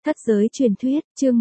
Thất giới truyền thuyết, chương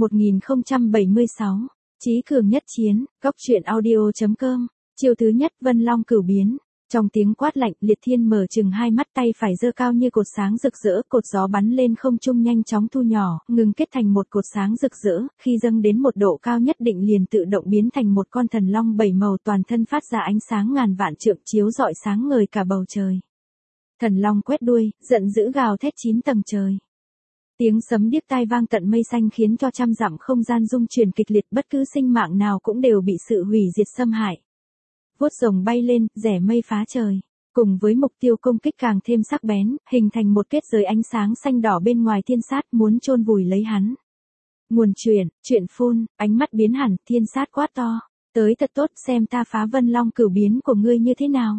1076. Chí cường nhất chiến, góc truyện audio.com. Chiêu thứ nhất, Vân Long cửu biến. Trong tiếng quát lạnh, Liệt Thiên mở chừng hai mắt, tay phải giơ cao như cột sáng rực rỡ, cột gió bắn lên không trung nhanh chóng thu nhỏ, ngừng kết thành một cột sáng rực rỡ, khi dâng đến một độ cao nhất định liền tự động biến thành một con thần long bảy màu, toàn thân phát ra ánh sáng ngàn vạn trượng, chiếu rọi sáng ngời cả bầu trời. Thần long quét đuôi, giận dữ gào thét 9 tầng trời. Tiếng sấm điếc tai vang tận mây xanh khiến cho trăm dặm không gian rung chuyển kịch liệt, bất cứ sinh mạng nào cũng đều bị sự hủy diệt xâm hại. Vuốt rồng bay lên, rẻ mây phá trời, cùng với mục tiêu công kích càng thêm sắc bén, hình thành một kết giới ánh sáng xanh đỏ bên ngoài Thiên Sát, muốn chôn vùi lấy hắn. Nguồn chuyện phun, ánh mắt biến hẳn, Thiên Sát quát to, tới thật tốt, xem ta phá Vân Long cửu biến của ngươi như thế nào.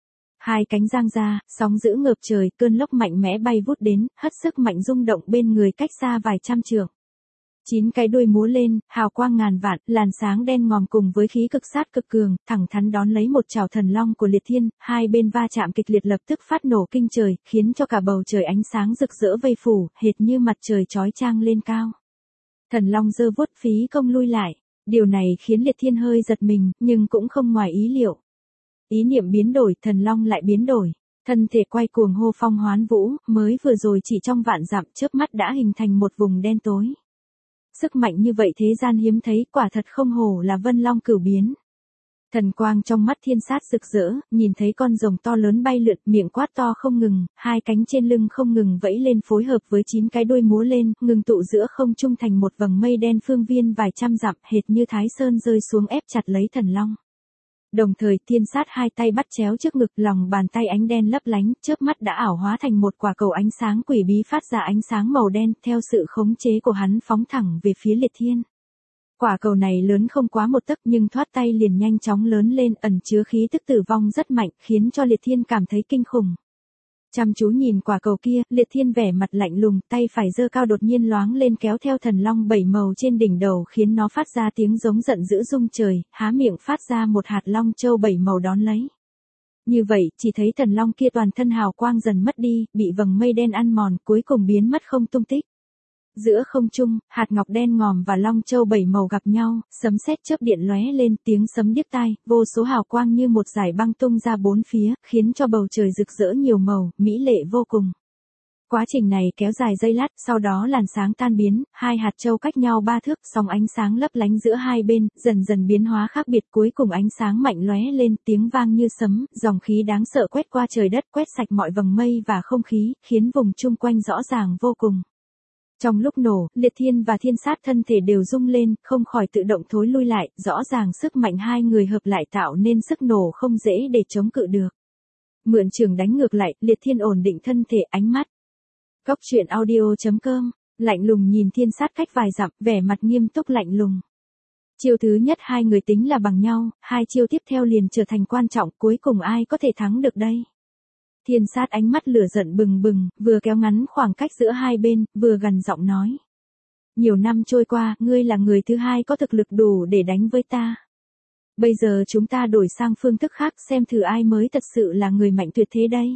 Hai cánh giang ra, sóng dữ ngợp trời, cơn lốc mạnh mẽ bay vút đến, hất sức mạnh rung động bên người cách xa vài trăm trượng. 9 cái đuôi múa lên, hào quang ngàn vạn, làn sáng đen ngòm cùng với khí cực sát cực cường, thẳng thắn đón lấy một trảo thần long của Liệt Thiên, hai bên va chạm kịch liệt lập tức phát nổ kinh trời, khiến cho cả bầu trời ánh sáng rực rỡ vây phủ, hệt như mặt trời chói chang lên cao. Thần long giơ vuốt phí công lui lại, điều này khiến Liệt Thiên hơi giật mình, nhưng cũng không ngoài ý liệu. Ý niệm biến đổi, thần long lại biến đổi, thân thể quay cuồng hô phong hoán vũ, mới vừa rồi chỉ trong vạn dặm chớp mắt đã hình thành một vùng đen tối. Sức mạnh như vậy thế gian hiếm thấy, quả thật không hổ là Vân Long cửu biến. Thần quang trong mắt Thiên Sát rực rỡ, nhìn thấy con rồng to lớn bay lượn, miệng quát to không ngừng, hai cánh trên lưng không ngừng vẫy lên phối hợp với 9 cái đuôi múa lên, ngừng tụ giữa không trung thành một vầng mây đen phương viên vài trăm dặm, hệt như Thái Sơn rơi xuống ép chặt lấy thần long. Đồng thời Thiên Sát hai tay bắt chéo trước ngực, lòng bàn tay ánh đen lấp lánh, chớp mắt đã ảo hóa thành một quả cầu ánh sáng quỷ bí phát ra ánh sáng màu đen, theo sự khống chế của hắn phóng thẳng về phía Liệt Thiên. Quả cầu này lớn không quá một tấc nhưng thoát tay liền nhanh chóng lớn lên, ẩn chứa khí tức tử vong rất mạnh, khiến cho Liệt Thiên cảm thấy kinh khủng. Chăm chú nhìn quả cầu kia, Liệt Thiên vẻ mặt lạnh lùng, tay phải giơ cao đột nhiên loáng lên kéo theo thần long bảy màu trên đỉnh đầu, khiến nó phát ra tiếng giống giận dữ rung trời, há miệng phát ra một hạt long châu bảy màu đón lấy. Như vậy, chỉ thấy thần long kia toàn thân hào quang dần mất đi, bị vầng mây đen ăn mòn, cuối cùng biến mất không tung tích. Giữa không trung, hạt ngọc đen ngòm và long châu bảy màu gặp nhau, sấm sét chớp điện lóe lên, tiếng sấm điếc tai, vô số hào quang như một dải băng tung ra bốn phía, khiến cho bầu trời rực rỡ nhiều màu, mỹ lệ vô cùng. Quá trình này kéo dài giây lát, sau đó làn sáng tan biến, hai hạt châu cách nhau 3 thước, sóng ánh sáng lấp lánh giữa hai bên, dần dần biến hóa khác biệt, cuối cùng ánh sáng mạnh lóe lên, tiếng vang như sấm, dòng khí đáng sợ quét qua trời đất, quét sạch mọi vầng mây và không khí, khiến vùng chung quanh rõ ràng vô cùng. Trong lúc nổ, Liệt Thiên và Thiên Sát thân thể đều rung lên, không khỏi tự động thối lui lại, rõ ràng sức mạnh hai người hợp lại tạo nên sức nổ không dễ để chống cự được. Mượn trường đánh ngược lại, Liệt Thiên ổn định thân thể, ánh mắt. Góc truyện audio.com, lạnh lùng nhìn Thiên Sát cách vài dặm, vẻ mặt nghiêm túc lạnh lùng. Chiêu thứ nhất hai người tính là bằng nhau, hai chiêu tiếp theo liền trở thành quan trọng, cuối cùng ai có thể thắng được đây? Thiên Sát ánh mắt lửa giận bừng bừng, vừa kéo ngắn khoảng cách giữa hai bên, vừa gằn giọng nói. Nhiều năm trôi qua, ngươi là người thứ hai có thực lực đủ để đánh với ta. Bây giờ chúng ta đổi sang phương thức khác, xem thử ai mới thật sự là người mạnh tuyệt thế đây.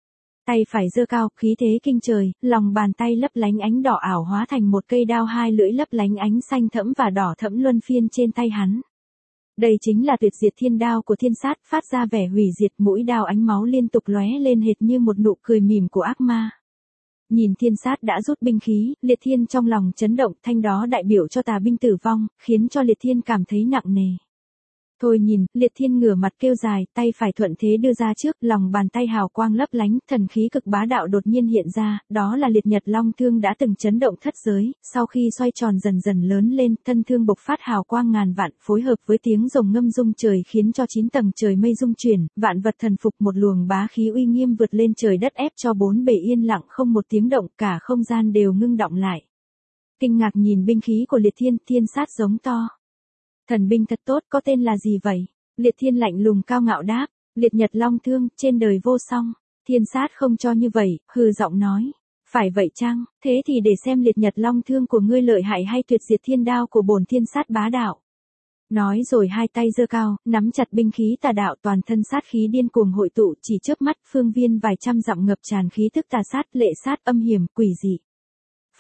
Tay phải giơ cao, khí thế kinh trời, lòng bàn tay lấp lánh ánh đỏ ảo hóa thành một cây đao hai lưỡi lấp lánh ánh xanh thẫm và đỏ thẫm luân phiên trên tay hắn. Đây chính là tuyệt diệt thiên đao của Thiên Sát, phát ra vẻ hủy diệt, mũi đao ánh máu liên tục lóe lên hệt như một nụ cười mỉm của ác ma. Nhìn Thiên Sát đã rút binh khí, Liệt Thiên trong lòng chấn động, thanh đó đại biểu cho tà binh tử vong, khiến cho Liệt Thiên cảm thấy nặng nề. Thôi nhìn, Liệt Thiên ngửa mặt kêu dài, tay phải thuận thế đưa ra trước, lòng bàn tay hào quang lấp lánh, thần khí cực bá đạo đột nhiên hiện ra, đó là Liệt Nhật Long thương đã từng chấn động thất giới, sau khi xoay tròn dần dần lớn lên, thân thương bộc phát hào quang ngàn vạn, phối hợp với tiếng rồng ngâm rung trời khiến cho 9 tầng trời mây rung chuyển, vạn vật thần phục, một luồng bá khí uy nghiêm vượt lên trời đất ép cho bốn bề yên lặng không một tiếng động, cả không gian đều ngưng đọng lại. Kinh ngạc nhìn binh khí của Liệt Thiên, Thiên Sát giống to. Thần binh thật tốt, có tên là gì vậy? Liệt Thiên lạnh lùng cao ngạo đáp, Liệt Nhật Long thương, trên đời vô song. Thiên Sát không cho như vậy, hừ giọng nói. Phải vậy chăng, thế thì để xem Liệt Nhật Long thương của ngươi lợi hại hay tuyệt diệt thiên đao của bổn Thiên Sát bá đạo. Nói rồi hai tay giơ cao, nắm chặt binh khí tà đạo, toàn thân sát khí điên cuồng hội tụ, chỉ chớp mắt phương viên vài trăm dặm ngập tràn khí tức tà sát, lệ sát, âm hiểm, quỷ dị.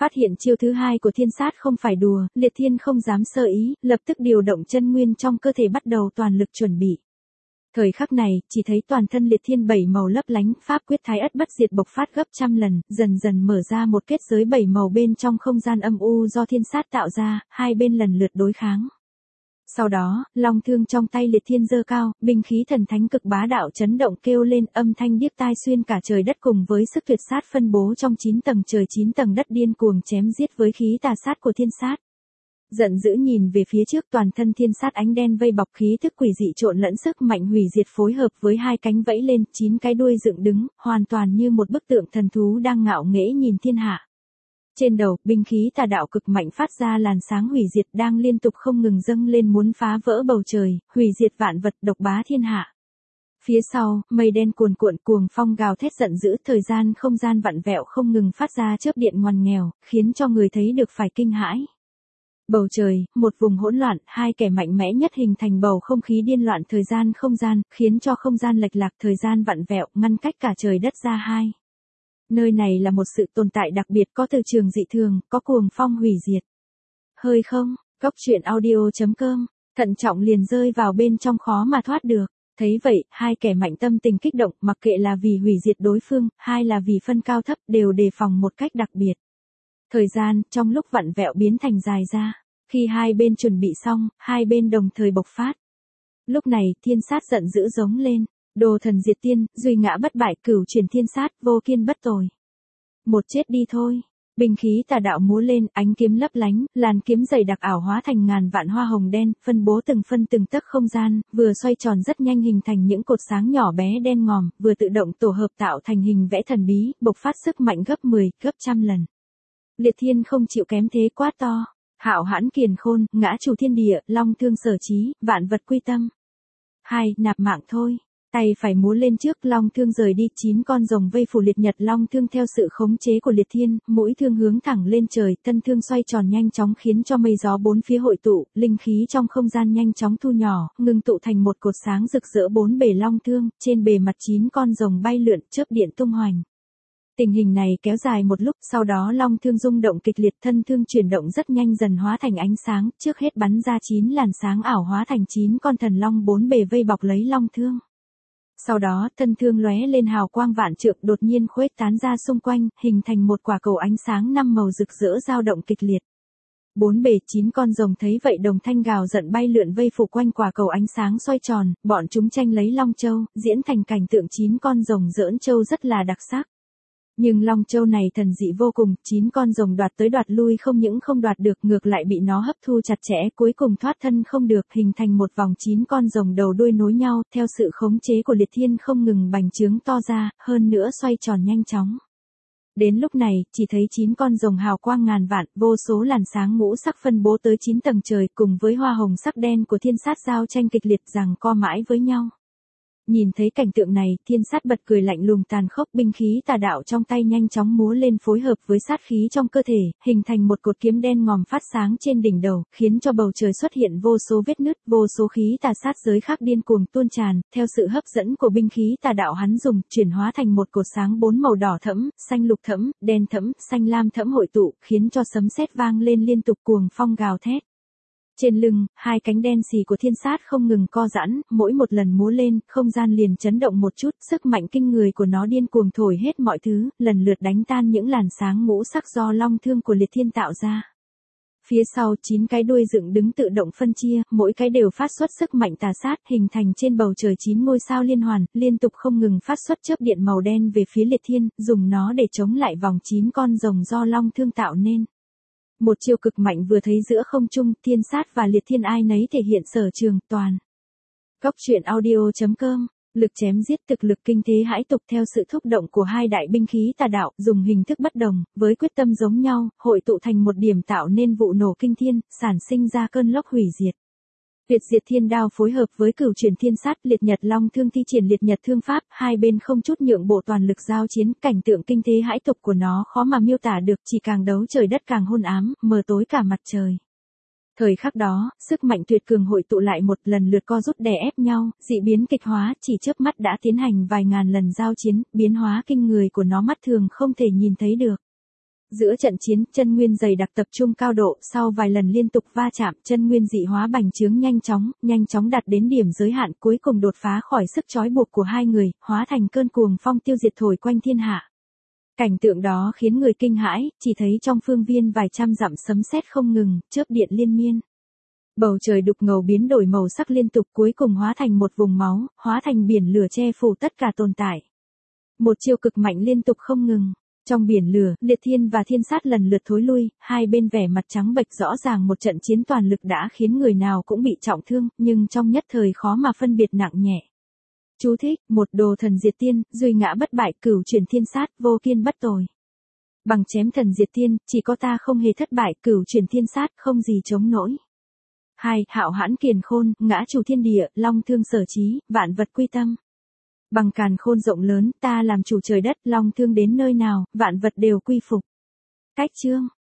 Phát hiện chiêu thứ hai của thiên sát không phải đùa, Liệt Thiên không dám sơ ý, lập tức điều động chân nguyên trong cơ thể bắt đầu toàn lực chuẩn bị. Thời khắc này, chỉ thấy toàn thân Liệt Thiên bảy màu lấp lánh, pháp quyết thái ất bất diệt bộc phát gấp trăm lần, dần dần mở ra một kết giới bảy màu bên trong không gian âm u do thiên sát tạo ra, hai bên lần lượt đối kháng. Sau đó, long thương trong tay Liệt Thiên giơ cao, binh khí thần thánh cực bá đạo chấn động kêu lên, âm thanh điếc tai xuyên cả trời đất cùng với sức tuyệt sát phân bố trong 9 tầng trời 9 tầng đất điên cuồng chém giết với khí tà sát của thiên sát. Giận dữ nhìn về phía trước, toàn thân thiên sát ánh đen vây bọc, khí thức quỷ dị trộn lẫn sức mạnh hủy diệt phối hợp với hai cánh vẫy lên, 9 cái đuôi dựng đứng, hoàn toàn như một bức tượng thần thú đang ngạo nghễ nhìn thiên hạ. Trên đầu, binh khí tà đạo cực mạnh phát ra làn sáng hủy diệt đang liên tục không ngừng dâng lên muốn phá vỡ bầu trời, hủy diệt vạn vật, độc bá thiên hạ. Phía sau, mây đen cuồn cuộn, cuồng phong gào thét giận dữ, thời gian không gian vặn vẹo không ngừng phát ra chớp điện ngoằn nghèo, khiến cho người thấy được phải kinh hãi. Bầu trời, một vùng hỗn loạn, hai kẻ mạnh mẽ nhất hình thành bầu không khí điên loạn thời gian không gian, khiến cho không gian lệch lạc, thời gian vặn vẹo, ngăn cách cả trời đất ra hai. Nơi này là một sự tồn tại đặc biệt, có từ trường dị thường, có cuồng phong hủy diệt. Hơi không, Cốc truyện audio.com, thận trọng liền rơi vào bên trong khó mà thoát được. Thấy vậy, hai kẻ mạnh tâm tình kích động, mặc kệ là vì hủy diệt đối phương, hay là vì phân cao thấp, đều đề phòng một cách đặc biệt. Thời gian, trong lúc vặn vẹo biến thành dài ra. Khi hai bên chuẩn bị xong, hai bên đồng thời bộc phát. Lúc này, thiên sát giận dữ giống lên. Đồ thần diệt tiên, duy ngã bất bại, cửu truyền thiên sát, vô kiên bất tồi. Một chết đi thôi. Binh khí tà đạo múa lên, ánh kiếm lấp lánh, làn kiếm dày đặc ảo hóa thành ngàn vạn hoa hồng đen, phân bố từng phân từng tấc không gian, vừa xoay tròn rất nhanh hình thành những cột sáng nhỏ bé đen ngòm, vừa tự động tổ hợp tạo thành hình vẽ thần bí, bộc phát sức mạnh gấp 10, gấp trăm lần. Liệt Thiên không chịu kém thế, quát to. Hạo hãn kiền khôn, ngã chủ thiên địa, long thương sở chí, vạn vật quy tâm. 2. Nạp mạng thôi. Tay phải múa lên trước, long thương rời đi, 9 con rồng vây phủ liệt nhật long thương theo sự khống chế của Liệt Thiên, mũi thương hướng thẳng lên trời, thân thương xoay tròn nhanh chóng khiến cho mây gió bốn phía hội tụ, linh khí trong không gian nhanh chóng thu nhỏ, ngưng tụ thành một cột sáng rực rỡ bốn bề long thương, trên bề mặt 9 con rồng bay lượn, chớp điện tung hoành. Tình hình này kéo dài một lúc, sau đó long thương rung động kịch liệt, thân thương chuyển động rất nhanh dần hóa thành ánh sáng, trước hết bắn ra 9 làn sáng ảo hóa thành 9 con thần long bốn bề vây bọc lấy long thương. Sau đó, thân thương lóe lên hào quang vạn trượng đột nhiên khuếch tán ra xung quanh, hình thành một quả cầu ánh sáng 5 màu rực rỡ dao động kịch liệt. Bốn bề 9 con rồng thấy vậy đồng thanh gào giận bay lượn vây phủ quanh quả cầu ánh sáng xoay tròn, bọn chúng tranh lấy long châu, diễn thành cảnh tượng 9 con rồng giỡn châu rất là đặc sắc. Nhưng long châu này thần dị vô cùng, 9 con rồng đoạt tới đoạt lui không những không đoạt được, ngược lại bị nó hấp thu chặt chẽ, cuối cùng thoát thân không được, hình thành một vòng 9 con rồng đầu đuôi nối nhau, theo sự khống chế của Liệt Thiên không ngừng bành trướng to ra, hơn nữa xoay tròn nhanh chóng. Đến lúc này, chỉ thấy 9 con rồng hào quang ngàn vạn, vô số làn sáng ngũ sắc phân bố tới 9 tầng trời, cùng với hoa hồng sắc đen của thiên sát giao tranh kịch liệt giằng co mãi với nhau. Nhìn thấy cảnh tượng này, thiên sát bật cười lạnh lùng tàn khốc, binh khí tà đạo trong tay nhanh chóng múa lên phối hợp với sát khí trong cơ thể, hình thành một cột kiếm đen ngòm phát sáng trên đỉnh đầu, khiến cho bầu trời xuất hiện vô số vết nứt, vô số khí tà sát giới khác điên cuồng tuôn tràn, theo sự hấp dẫn của binh khí tà đạo hắn dùng, chuyển hóa thành một cột sáng 4 màu đỏ thẫm, xanh lục thẫm, đen thẫm, xanh lam thẫm hội tụ, khiến cho sấm sét vang lên liên tục, cuồng phong gào thét. Trên lưng, hai cánh đen xì của thiên sát không ngừng co giãn, mỗi một lần múa lên, không gian liền chấn động một chút, sức mạnh kinh người của nó điên cuồng thổi hết mọi thứ, lần lượt đánh tan những làn sáng ngũ sắc do long thương của Liệt Thiên tạo ra. Phía sau 9 cái đuôi dựng đứng tự động phân chia, mỗi cái đều phát xuất sức mạnh tà sát, hình thành trên bầu trời 9 ngôi sao liên hoàn, liên tục không ngừng phát xuất chớp điện màu đen về phía Liệt Thiên, dùng nó để chống lại vòng 9 con rồng do long thương tạo nên. Một chiêu cực mạnh vừa thấy giữa không trung, thiên sát và Liệt Thiên ai nấy thể hiện sở trường, toàn. Cốc truyện audio.com, lực chém giết thực lực kinh thế hãi tục theo sự thúc động của hai đại binh khí tà đạo, dùng hình thức bất đồng, với quyết tâm giống nhau, hội tụ thành một điểm tạo nên vụ nổ kinh thiên, sản sinh ra cơn lốc hủy diệt. Tuyệt diệt thiên đao phối hợp với cửu truyền thiên sát, liệt nhật long thương thi triển liệt nhật thương pháp, hai bên không chút nhượng bộ toàn lực giao chiến, cảnh tượng kinh thế hãi tục của nó khó mà miêu tả được, chỉ càng đấu trời đất càng hôn ám, mờ tối cả mặt trời. Thời khắc đó, sức mạnh tuyệt cường hội tụ lại một lần lượt co rút đè ép nhau, dị biến kịch hóa, chỉ chớp mắt đã tiến hành vài ngàn lần giao chiến, biến hóa kinh người của nó mắt thường không thể nhìn thấy được. Giữa trận chiến, chân nguyên dày đặc tập trung cao độ, sau vài lần liên tục va chạm, chân nguyên dị hóa bành trướng nhanh chóng đạt đến điểm giới hạn, cuối cùng đột phá khỏi sức trói buộc của hai người, hóa thành cơn cuồng phong tiêu diệt thổi quanh thiên hạ. Cảnh tượng đó khiến người kinh hãi, chỉ thấy trong phương viên vài trăm dặm sấm sét không ngừng, chớp điện liên miên. Bầu trời đục ngầu biến đổi màu sắc liên tục, cuối cùng hóa thành một vùng máu, hóa thành biển lửa che phủ tất cả tồn tại. Một chiêu cực mạnh liên tục không ngừng. Trong biển lửa, Liệt Thiên và Thiên Sát lần lượt thối lui, hai bên vẻ mặt trắng bệch, rõ ràng một trận chiến toàn lực đã khiến người nào cũng bị trọng thương, nhưng trong nhất thời khó mà phân biệt nặng nhẹ. Chú thích, một đồ thần diệt tiên, duy ngã bất bại, cửu chuyển thiên sát, vô kiên bất tồi. Bằng chém thần diệt tiên, chỉ có ta không hề thất bại, cửu chuyển thiên sát, không gì chống nổi. 2. Hạo hãn kiền khôn, ngã chủ thiên địa, long thương sở chí, vạn vật quy tâm. Bằng càn khôn rộng lớn, ta làm chủ trời đất, long thương đến nơi nào, vạn vật đều quy phục. Cách chương.